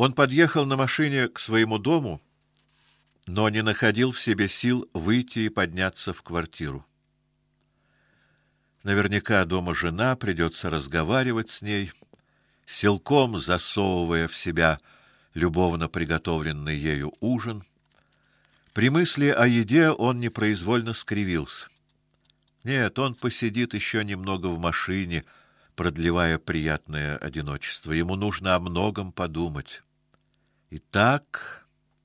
Он подъехал на машине к своему дому, но не находил в себе сил выйти и подняться в квартиру. Наверняка дома жена, придется разговаривать с ней, силком засовывая в себя любовно приготовленный ею ужин. При мысли о еде он непроизвольно скривился. Нет, он посидит еще немного в машине, продлевая приятное одиночество. Ему нужно о многом подумать. Итак,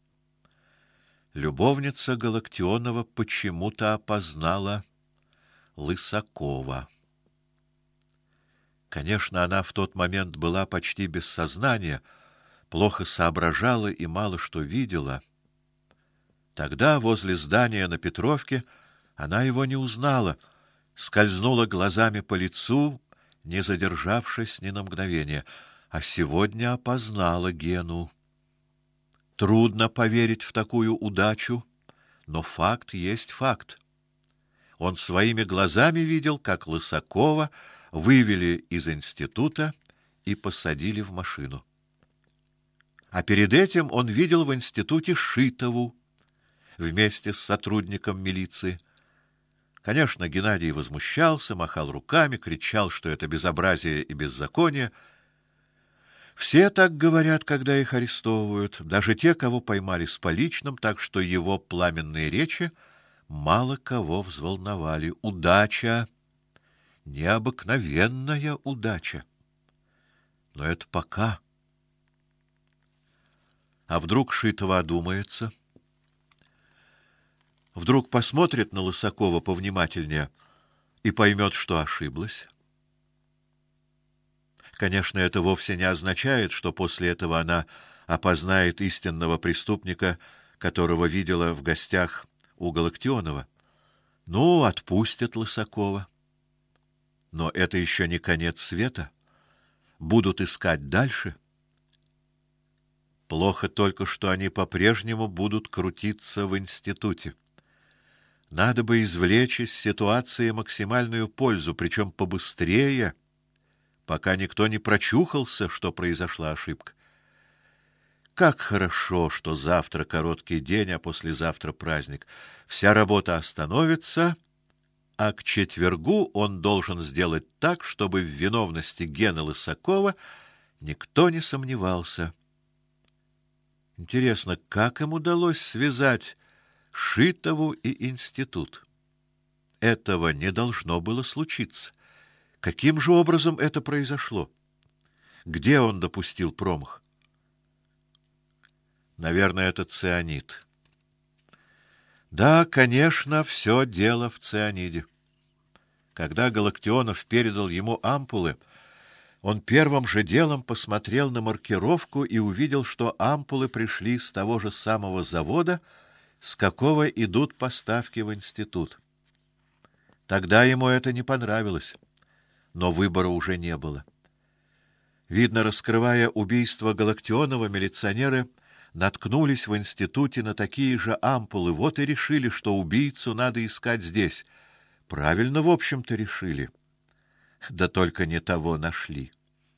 любовница Галактионова почему-то опознала Лысакова. Конечно, она в тот момент была почти без сознания, плохо соображала и мало что видела. Тогда возле здания на Петровке она его не узнала, скользнула глазами по лицу, не задержавшись ни на мгновение, а сегодня опознала Гену. Трудно поверить в такую удачу, но факт есть факт. Он своими глазами видел, как Лысакова вывели из института и посадили в машину. А перед этим он видел в институте Шитову вместе с сотрудником милиции. Конечно, Геннадий возмущался, махал руками, кричал, что это безобразие и беззаконие. Все так говорят, когда их арестовывают, даже те, кого поймали с поличным, так что его пламенные речи мало кого взволновали. Удача, необыкновенная удача. Но это пока. А вдруг Шитова одумается? Вдруг посмотрит на Лысакова повнимательнее и поймет, что ошиблась? Конечно, это вовсе не означает, что после этого она опознает истинного преступника, которого видела в гостях у Галактионова. Ну, отпустят Лысакова. Но это еще не конец света. Будут искать дальше. Плохо только, что они по-прежнему будут крутиться в институте. Надо бы извлечь из ситуации максимальную пользу, причем побыстрее, пока никто не прочухался, что произошла ошибка. Как хорошо, что завтра короткий день, а послезавтра праздник. Вся работа остановится, а к четвергу он должен сделать так, чтобы в виновности Гены Лысакова никто не сомневался. Интересно, как им удалось связать Шитову и институт? Этого не должно было случиться. Каким же образом это произошло? Где он допустил промах? Наверное, это цианид. Да, конечно, все дело в цианиде. Когда Галактионов передал ему ампулы, он первым же делом посмотрел на маркировку и увидел, что ампулы пришли с того же самого завода, с какого идут поставки в институт. Тогда ему это не понравилось, но выбора уже не было. Видно, раскрывая убийство Галактионова, милиционеры наткнулись в институте на такие же ампулы, вот и решили, что убийцу надо искать здесь. Правильно, в общем-то, решили. Да только не того нашли.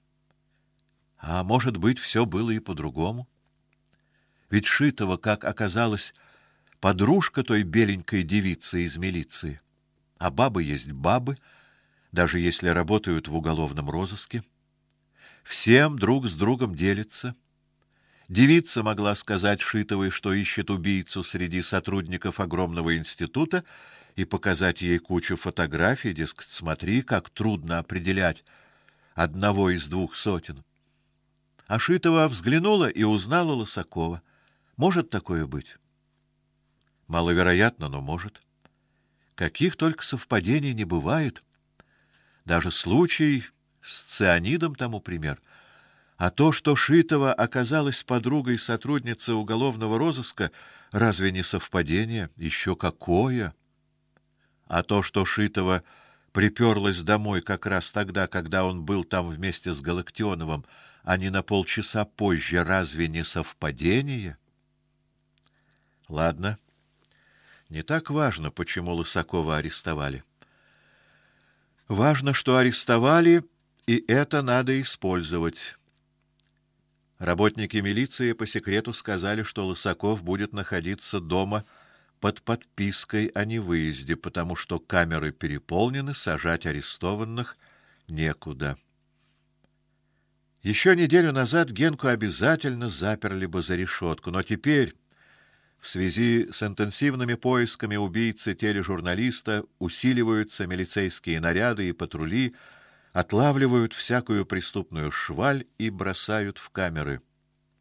А может быть, все было и по-другому? Ведь Шитова, как оказалось, подружка той беленькой девицы из милиции. А бабы есть бабы, даже если работают в уголовном розыске. Всем друг с другом делятся. Девица могла сказать Шитовой, что ищет убийцу среди сотрудников огромного института, и показать ей кучу фотографий, дескать, смотри, как трудно определять одного из 200. А Шитова взглянула и узнала Лысакова. Может такое быть? Маловероятно, но может. Каких только совпадений не бывает. Даже случай с цианидом тому пример. А то, что Шитова оказалась подругой сотрудницы уголовного розыска, разве не совпадение? Еще какое! А то, что Шитова приперлась домой как раз тогда, когда он был там вместе с Галактионовым, а не на полчаса позже, разве не совпадение? Ладно. Не так важно, почему Лысакова арестовали. Важно, что арестовали, и это надо использовать. Работники милиции по секрету сказали, что Лысаков будет находиться дома под подпиской о невыезде, потому что камеры переполнены, сажать арестованных некуда. Еще неделю назад Генку обязательно заперли бы за решетку, но теперь, в связи с интенсивными поисками убийцы тележурналиста, усиливаются милицейские наряды и патрули, отлавливают всякую преступную шваль и бросают в камеры.